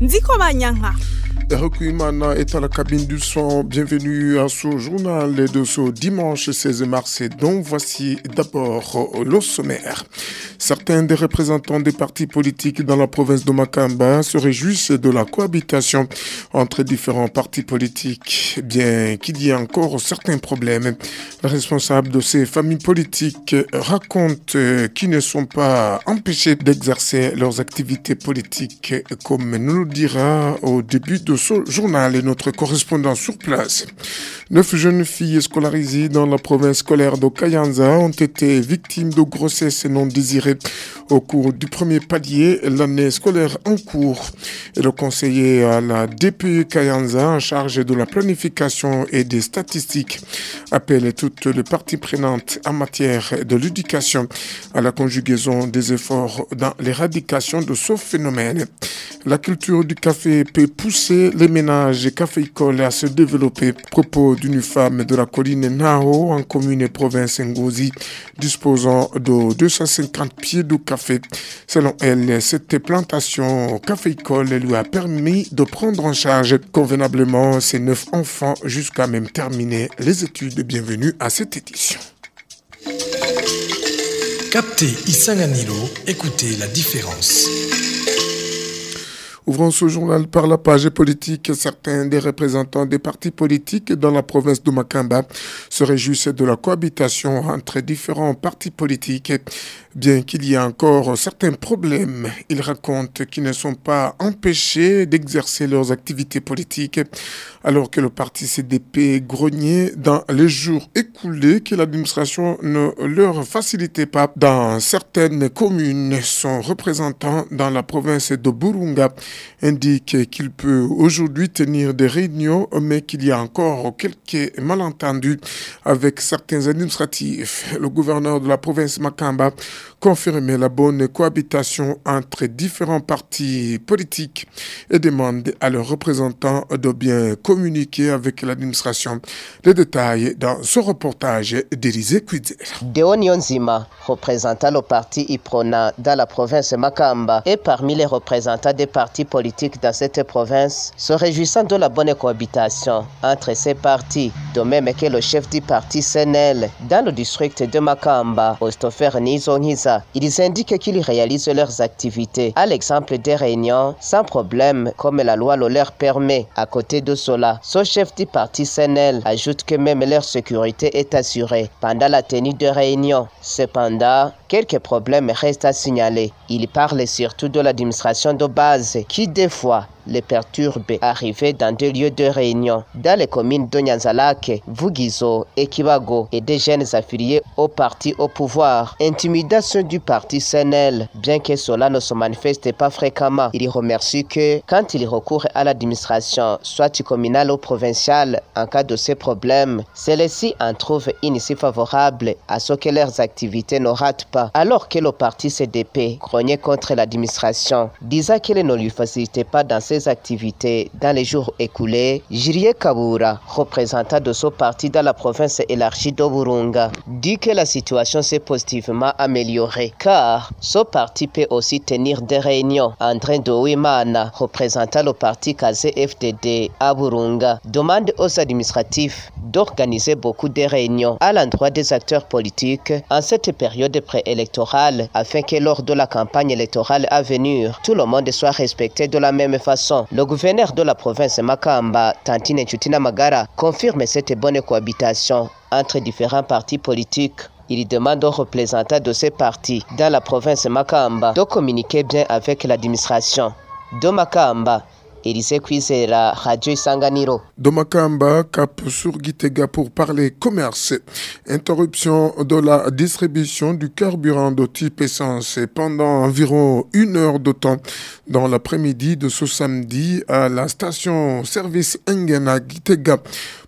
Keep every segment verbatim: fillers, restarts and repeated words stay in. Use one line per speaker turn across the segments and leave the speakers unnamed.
Ndiko Banyanga.
Recuimana est à la cabine du son. Bienvenue à ce journal de ce dimanche seize mars. Donc voici d'abord le sommaire. Certains des représentants des partis politiques dans la province de Makamba se réjouissent de la cohabitation entre différents partis politiques, bien qu'il y ait encore certains problèmes. Les responsables de ces familles politiques racontent qu'ils ne sont pas empêchés d'exercer leurs activités politiques, comme nous le dira au début de ce journal et notre correspondant sur place. Neuf jeunes filles scolarisées dans la province scolaire de Kayanza ont été victimes de grossesse non désirée au cours du premier palier l'année scolaire en cours. Et le conseiller à la D P U Kayanza en charge de la planification et des statistiques appelle toutes les parties prenantes en matière de l'éducation à la conjugaison des efforts dans l'éradication de ce phénomène. La culture du café peut pousser les ménages caféicoles à se développer. Propos d'une femme de la colline Nao en commune et province Ngozi disposant de deux cent cinquante pieds de café. Selon elle, cette plantation caféicole lui a permis de prendre en charge convenablement ses neuf enfants jusqu'à même terminer les études. Bienvenue à cette édition.
Captez Isanganilo, écoutez la différence.
Ouvrons ce journal par la page politique. Certains des représentants des partis politiques dans la province de Makamba se réjouissent de la cohabitation entre différents partis politiques. Bien qu'il y ait encore certains problèmes, ils racontent qu'ils ne sont pas empêchés d'exercer leurs activités politiques, alors que le parti C D P grognait dans les jours écoulés que l'administration ne leur facilitait pas. Dans certaines communes, son représentant dans la province de Burunga indique qu'il peut aujourd'hui tenir des réunions, mais qu'il y a encore quelques malentendus avec certains administratifs. Le gouverneur de la province Makamba confirme la bonne cohabitation entre différents partis politiques et demande à leurs représentants de bien communiquer avec l'administration. Les détails dans ce reportage d'Élysée Kwidzer.
Deo Nyonzima, représentant le parti Iprona dans la province Makamba, et parmi les représentants des partis politiques dans cette province, se réjouissant de la bonne cohabitation entre ces partis, de même que le chef du parti C N L dans le district de Makamba, Ostofer Nizongiza. Ils indiquent qu'ils réalisent leurs activités à l'exemple des réunions sans problème comme la loi le leur permet. À côté de cela, ce chef du parti C N L ajoute que même leur sécurité est assurée pendant la tenue de réunions. Cependant, quelques problèmes restent à signaler. Il parle surtout de l'administration de base qui des fois les perturbe arrivés dans deux lieux de réunion, dans les communes de Nyanzalake, Vugizo et Kibago, et des jeunes affiliés au parti au pouvoir. Intimidation du parti C N L, bien que cela ne se manifeste pas fréquemment. Il remercie que quand il recourt à l'administration, soit communale ou provinciale, en cas de ces problèmes, celles-ci en trouvent une issue favorable à ce que leurs activités ne ratent pas. Alors que le parti C D P grognait contre l'administration, disant qu'elle ne lui facilitait pas dans ses activités dans les jours écoulés, Jirie Kabura, représentant de ce parti dans la province élargie de Burunga, dit que la situation s'est positivement améliorée, car ce parti peut aussi tenir des réunions. André Douimana, représentant le parti Kazé F D D à Burunga, demande aux administratifs d'organiser beaucoup de réunions à l'endroit des acteurs politiques en cette période préélectorale, afin que lors de la campagne électorale à venir, tout le monde soit respecté de la même façon. Le gouverneur de la province Makamba, Tantine Chutina Magara, confirme cette bonne cohabitation entre différents partis politiques. Il demande aux représentants de ces partis dans la province Makamba de communiquer bien avec l'administration. De Makamba, Élysée Kwizera, Radio Isanganiro.
De Makamba, cap sur Gitega pour parler commerce. Interruption de la distribution du carburant de type essence pendant environ une heure de temps dans l'après-midi de ce samedi à la station-service Engena Gitega.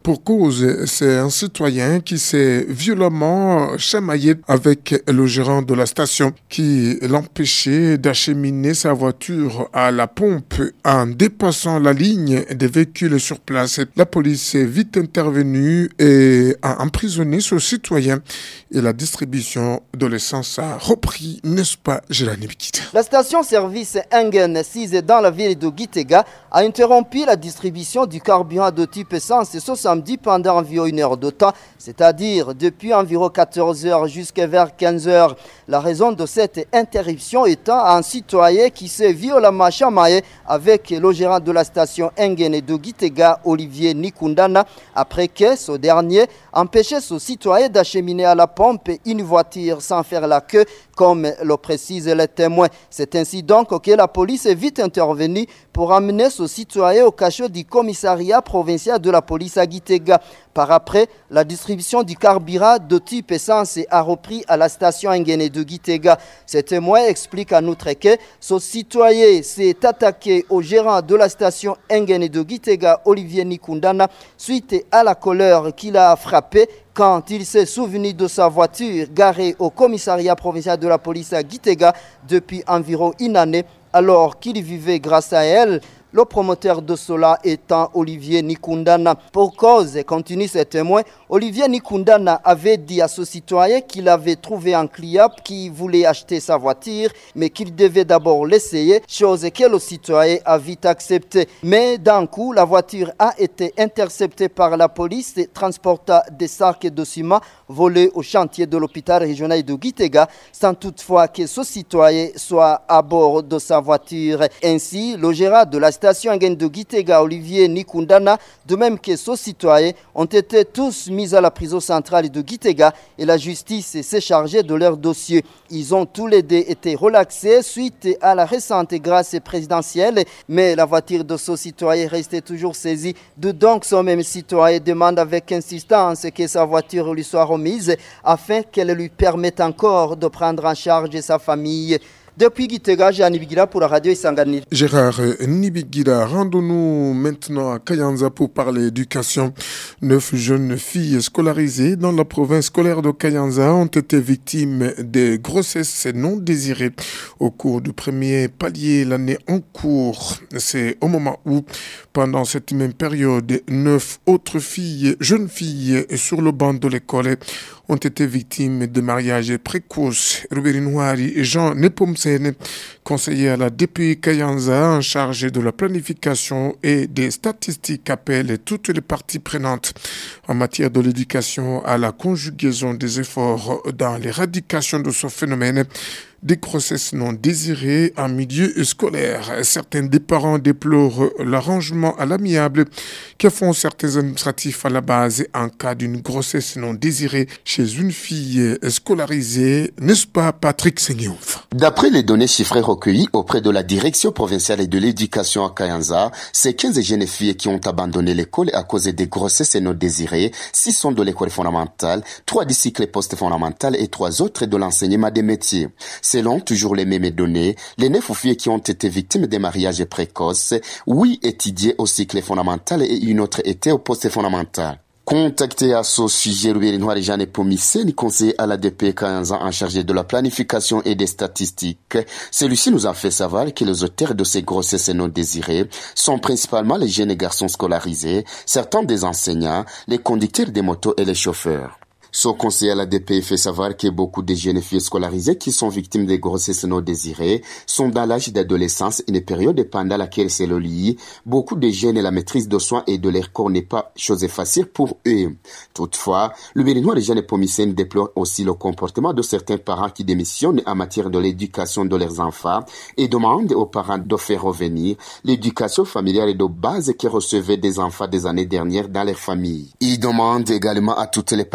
pour cause, c'est un citoyen qui s'est violemment chamaillé avec le gérant de la station qui l'empêchait d'acheminer sa voiture à la pompe en dépassant la ligne des véhicules sur place. La police est vite intervenue et a emprisonné ce citoyen et la distribution de l'essence a repris, n'est-ce pas, Gérani Bikita?
La station-service Engen, sise dans la ville de Gitega, a interrompu la distribution du carburant de type essence ce samedi pendant environ une heure de temps, c'est-à-dire depuis environ quatorze heures jusqu'à vers quinze heures. La raison de cette interruption étant un citoyen qui s'est violemment chamaillé avec le gérant de la station Engen de Gitega, Olivier Nikundana, après que ce dernier empêchait ce citoyen d'acheminer à la pompe une voiture sans faire la queue, comme le précisent les témoins. C'est ainsi donc que la police est vite intervenue pour amener ce citoyen au cachot du commissariat provincial de la police à Gitega. Par après, la distribution du carburant de type essence a repris à la station Engen de Gitega. Ces témoins expliquent en outre que ce citoyen s'est attaqué au gérant de la station Engen de Gitega, Olivier Nikundana, suite à la colère qu'il a frappé quand il s'est souvenu de sa voiture garée au commissariat provincial de la police à Gitega depuis environ une année, alors qu'il vivait grâce à elle. Le promoteur de cela étant Olivier Nikundana. Pour cause, continue ce témoin, Olivier Nikundana avait dit à ce citoyen qu'il avait trouvé un client qui voulait acheter sa voiture, mais qu'il devait d'abord l'essayer, chose que le citoyen a vite acceptée. Mais d'un coup, la voiture a été interceptée par la police et transporta des sacs de ciment volés au chantier de l'hôpital régional de Gitega, sans toutefois que ce citoyen soit à bord de sa voiture. Ainsi, le gérant de la station Engen de Gitega, Olivier Nikundana, de même que ce citoyen, ont été tous mis à la prison centrale de Gitega et la justice s'est chargée de leur dossier. Ils ont tous les deux été relaxés suite à la récente grâce présidentielle, mais la voiture de ce citoyen restait toujours saisie. De donc, ce même citoyen demande avec insistance que sa voiture lui soit remise afin qu'elle lui permette encore de prendre en charge sa famille. Depuis Gitega, Gérard Nibigila pour la radio Isanganil.
Gérard Nibigila, rendons-nous maintenant à Kayanza pour parler éducation. Neuf jeunes filles scolarisées dans la province scolaire de Kayanza ont été victimes de grossesses non désirées au cours du premier palier l'année en cours. C'est au moment où, pendant cette même période, neuf autres filles, jeunes filles sur le banc de l'école ont été victimes de mariages précoces. Robert Nouari et Jean Nepomsene, conseiller à la D P I Kayanza en charge de la planification et des statistiques, appellent toutes les parties prenantes en matière de l'éducation à la conjugaison des efforts dans l'éradication de ce phénomène des grossesses non désirées en milieu scolaire. Certains des parents déplorent l'arrangement à l'amiable que font certains administratifs à la base en cas d'une grossesse non désirée chez une fille scolarisée. N'est-ce pas, Patrick Senghiouf?
D'après les données chiffrées recueillies auprès de la direction provinciale de l'éducation à Kayanza, c'est quinze jeunes filles qui ont abandonné l'école à cause des grossesses non désirées, six sont de l'école fondamentale, trois du cycle post-fondamental et trois autres de l'enseignement des métiers. Selon toujours les mêmes données, les neuf filles qui ont été victimes des mariages précoces, huit étudiaient au cycle fondamental et une autre était au post-fondamental. Contacté à ce sujet, Louis Noir et Jeanne Pomisseni, conseiller à la D P Kayanza en charge de la planification et des statistiques, celui-ci nous a fait savoir que les auteurs de ces grossesses non désirées sont principalement les jeunes garçons scolarisés, certains des enseignants, les conducteurs des motos et les chauffeurs. Ce conseiller à la D P fait savoir que beaucoup de jeunes filles scolarisées qui sont victimes de grossesses non désirées sont dans l'âge d'adolescence, une période pendant laquelle c'est le lit. Beaucoup de jeunes, la maîtrise de soins et de leur corps n'est pas chose facile pour eux. Toutefois, le Béninois de Jeanne Pomissène déplore aussi le comportement de certains parents qui démissionnent en matière de l'éducation de leurs enfants et demandent aux parents de faire revenir l'éducation familiale de base qui recevait des enfants des années dernières dans leur famille. Ils demandent également à toutes les parties prenantes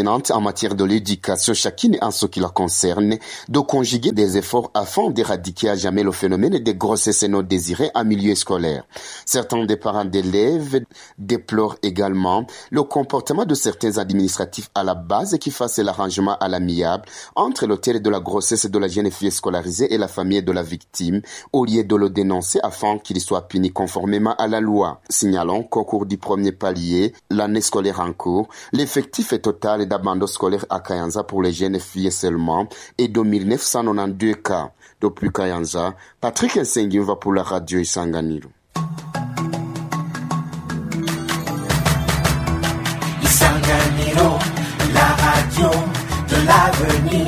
intervenantes en matière de l'éducation, chacune en ce qui la concerne, de conjuguer des efforts afin d'éradiquer à jamais le phénomène des grossesses non désirées en milieu scolaire. Certains des parents d'élèves déplorent également le comportement de certains administratifs à la base qui fassent l'arrangement à l'amiable entre l'auteur de la grossesse de la jeune fille scolarisée et la famille de la victime, au lieu de le dénoncer afin qu'il soit puni conformément à la loi. Signalons qu'au cours du premier palier, l'année scolaire en cours, l'effectif est total d'abandon scolaire à Kayanza pour les jeunes filles seulement et de mille neuf cent quatre-vingt-douze cas. Depuis Kayanza, Patrick Nsengin va pour la radio Isanganiro.
Isanganiro, la radio de l'avenir.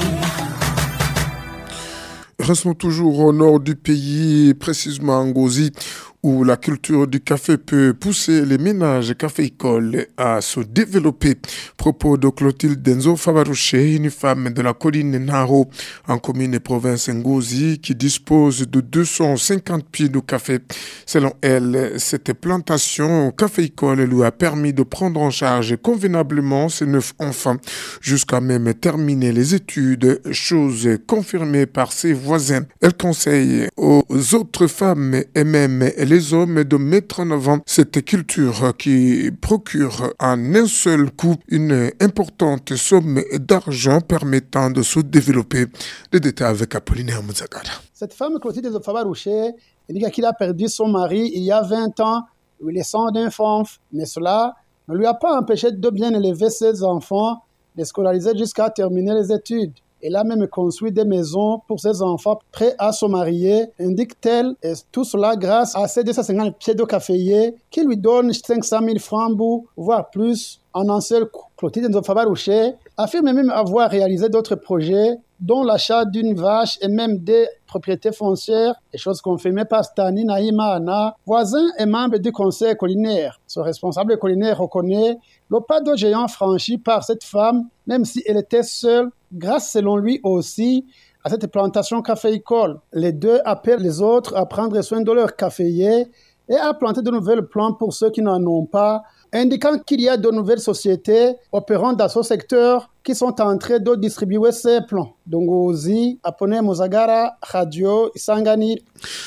Restons toujours au nord du pays, précisément en Ngozi, où la culture du café peut pousser les ménages caféicoles à se développer. Propos de Clotilde Denzo Favarouché, une femme de la colline Naro, en commune et province Ngozi, qui dispose de deux cent cinquante pieds de café. Selon elle, cette plantation caféicole lui a permis de prendre en charge convenablement ses neuf enfants, jusqu'à même terminer les études, chose confirmée par ses voisins. Elle conseille aux autres femmes et même les hommes de mettre en avant cette culture qui procure en un seul coup une importante somme d'argent permettant de se développer. Les détails avec Apollinaire Mouzagara.
Cette femme, Clotilde de Favarouché, elle dit qu'il a perdu son mari il y a vingt ans, lui laissant d'enfants, mais cela ne lui a pas empêché de bien élever ses enfants, de scolariser jusqu'à terminer les études. Elle a même construit des maisons pour ses enfants prêts à se marier, indique-t-elle, et tout cela grâce à ses deux cent cinquante pieds de caféier qui lui donnent cinq cent mille francs, voire plus, en un seul coup. Clotilde Nzofabarouché affirme même avoir réalisé d'autres projets, dont l'achat d'une vache et même des propriétés foncières, et chose confirmée par Stani Naïmana, voisin et membre du conseil collinaire. Ce responsable collinaire reconnaît le pas de géant franchi par cette femme, même si elle était seule, grâce selon lui aussi à cette plantation caféicole. Les deux appellent les autres à prendre soin de leurs caféiers et à planter de nouvelles plantes pour ceux qui n'en ont pas, indiquant qu'il y a de nouvelles sociétés opérant dans ce secteur qui sont en train de distribuer ces plants. Dongozi, Apone Mozagara, Radio Isangani.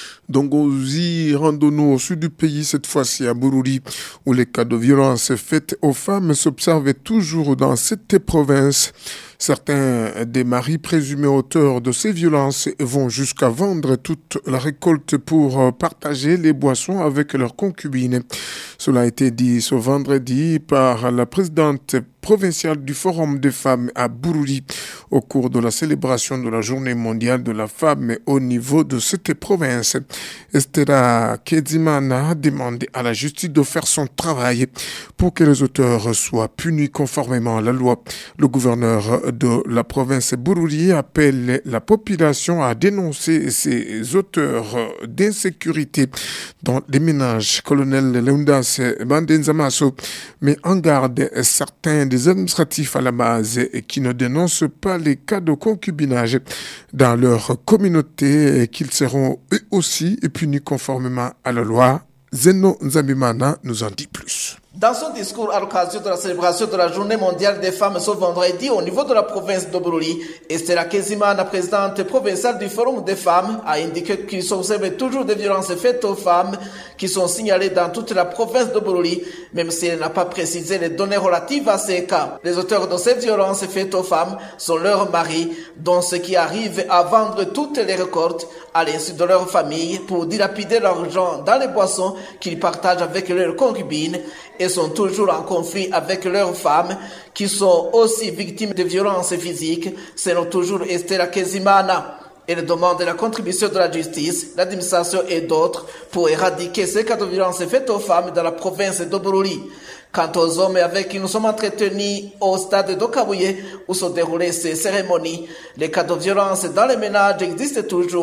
Dongozi, rendons-nous au sud du pays, cette fois-ci à Bururi, où les cas de violence faites aux femmes s'observent toujours dans cette province. Certains des maris présumés auteurs de ces violences vont jusqu'à vendre toute la récolte pour partager les boissons avec leurs concubines. Cela a été dit ce vendredi par la présidente provinciale du Forum des femmes à Bururi au cours de la célébration de la Journée mondiale de la femme au niveau de cette province. Estera Kedzimana a demandé à la justice de faire son travail pour que les auteurs soient punis conformément à la loi. Le gouverneur de la province Bururi appelle la population à dénoncer ces auteurs d'insécurité dans les ménages. Colonel Leundas Bandenzamaso met en garde certains des administratifs à la base qui ne dénoncent pas les cas de concubinage dans leur communauté et qu'ils seront eux aussi punis conformément à la loi. Zeno Nzambimana nous en dit plus.
Dans son discours à l'occasion de la célébration de la Journée mondiale des femmes ce vendredi au niveau de la province de Bururi, Esther Kezimana, présidente provinciale du Forum des femmes, a indiqué qu'il s'observe toujours des violences faites aux femmes qui sont signalées dans toute la province de Bururi, même si elle n'a pas précisé les données relatives à ces cas. Les auteurs de ces violences faites aux femmes sont leurs maris, dont ceux qui arrivent à vendre toutes les récoltes à l'insu de leur famille pour dilapider l'argent dans les boissons qu'ils partagent avec leurs concubines et sont toujours en conflit avec leurs femmes qui sont aussi victimes de violences physiques, selon toujours Esther Kezimana. Elle demande la contribution de la justice, l'administration et d'autres pour éradiquer ces cas de violences faites aux femmes dans la province de Bururi. Quant aux hommes avec qui nous sommes entretenus au stade d'Okabouye où se déroulaient ces cérémonies, les cas de violence dans les ménages existent toujours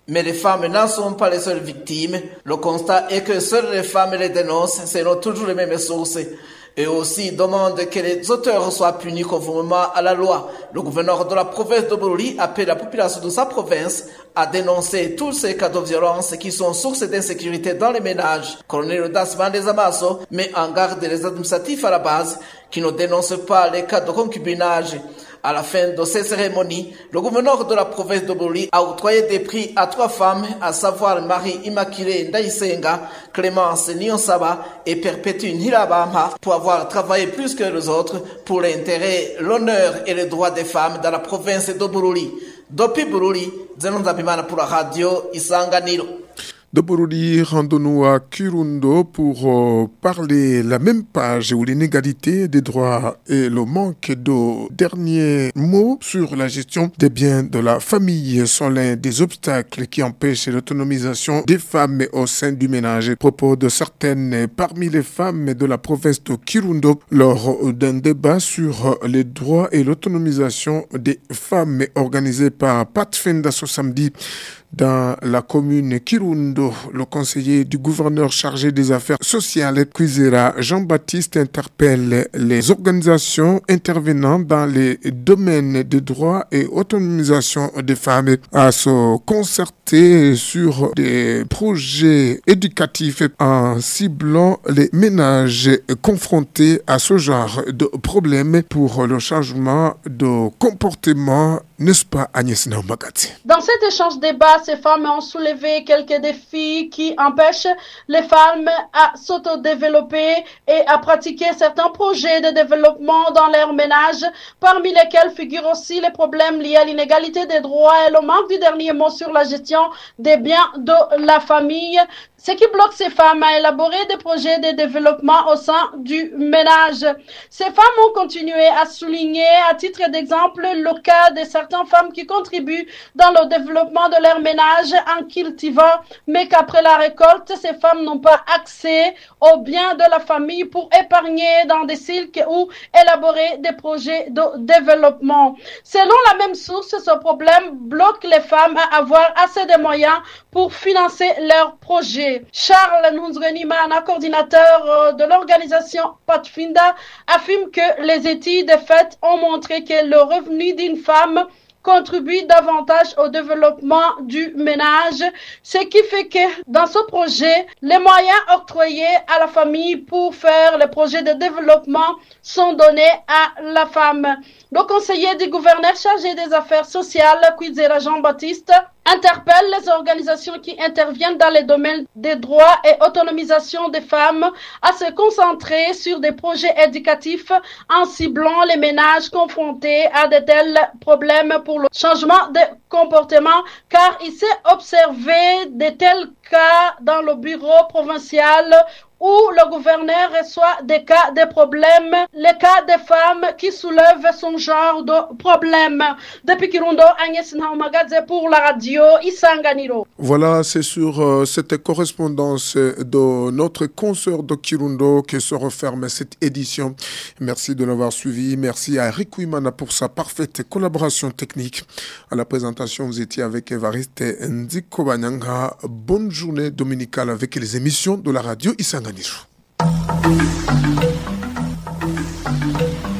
Mais les femmes n'en sont pas les seules victimes. Le constat est que seules les femmes les dénoncent selon toujours les mêmes sources. Et aussi demande que les auteurs soient punis conformément à la loi. Le gouverneur de la province de Bururi appelle la population de sa province à dénoncer tous ces cas de violence qui sont source d'insécurité dans les ménages. Colonel Dasman des Amasso met en garde les administratifs à la base qui ne dénoncent pas les cas de concubinage. À la fin de ces cérémonies, le gouverneur de la province de Bururi a octroyé des prix à trois femmes, à savoir Marie Immaculée Ndaisenga, Clémence Nyonsaba et Perpétue Nhilabama, pour avoir travaillé plus que les autres pour l'intérêt, l'honneur et les droits des femmes dans la province de Bururi. Depuis Bururi, Zenon Zabimana pour la radio Isanganiro.
De Bururi, rendons-nous à Kirundo pour euh, parler la même page où l'inégalité des droits et le manque de derniers mots sur la gestion des biens de la famille sont l'un des obstacles qui empêchent l'autonomisation des femmes au sein du ménage. Propos de certaines parmi les femmes de la province de Kirundo lors d'un débat sur les droits et l'autonomisation des femmes organisé par Pathfinder ce samedi. Dans la commune Kirundo, le conseiller du gouverneur chargé des affaires sociales, Kwizera Jean-Baptiste, interpelle les organisations intervenant dans les domaines de droit et autonomisation des femmes à se concerter sur des projets éducatifs en ciblant les ménages confrontés à ce genre de problèmes pour le changement de comportement. N'est-ce pas, Agnès Naumagati?
Dans cet échange débat, ces femmes ont soulevé quelques défis qui empêchent les femmes à s'autodévelopper et à pratiquer certains projets de développement dans leur ménage, parmi lesquels figurent aussi les problèmes liés à l'inégalité des droits et le manque du dernier mot sur la gestion des biens de la famille. Ce qui bloque ces femmes à élaborer des projets de développement au sein du ménage. Ces femmes ont continué à souligner, à titre d'exemple, le cas de certaines femmes qui contribuent dans le développement de leur ménage en cultivant, mais qu'après la récolte, ces femmes n'ont pas accès aux biens de la famille pour épargner dans des cycles ou élaborer des projets de développement. Selon la même source, ce problème bloque les femmes à avoir assez de moyens pour financer leurs projets. Charles Nunzrenimana, coordinateur de l'organisation Pathfinder, affirme que les études faites ont montré que le revenu d'une femme contribue davantage au développement du ménage, ce qui fait que dans ce projet, les moyens octroyés à la famille pour faire les projets de développement sont donnés à la femme. Le conseiller du gouverneur chargé des affaires sociales, Kwizera Jean-Baptiste, interpelle les organisations qui interviennent dans les domaines des droits et autonomisation des femmes à se concentrer sur des projets éducatifs en ciblant les ménages confrontés à de tels problèmes pour le changement de comportement, car il s'est observé de tels cas dans le bureau provincial où le gouverneur reçoit des cas de problèmes, les cas des femmes qui soulèvent son genre de problème. Depuis Kirundo, Agnès Naumagade pour la radio Isanganiro.
Voilà, c'est sur euh, cette correspondance de notre consoeur de Kirundo que se referme cette édition. Merci de l'avoir suivi. Merci à Eric Ouimana pour sa parfaite collaboration technique. À la présentation, vous étiez avec Evariste Ndiko Banyanga. Bonne journée dominicale avec les émissions de la radio Isanganiro.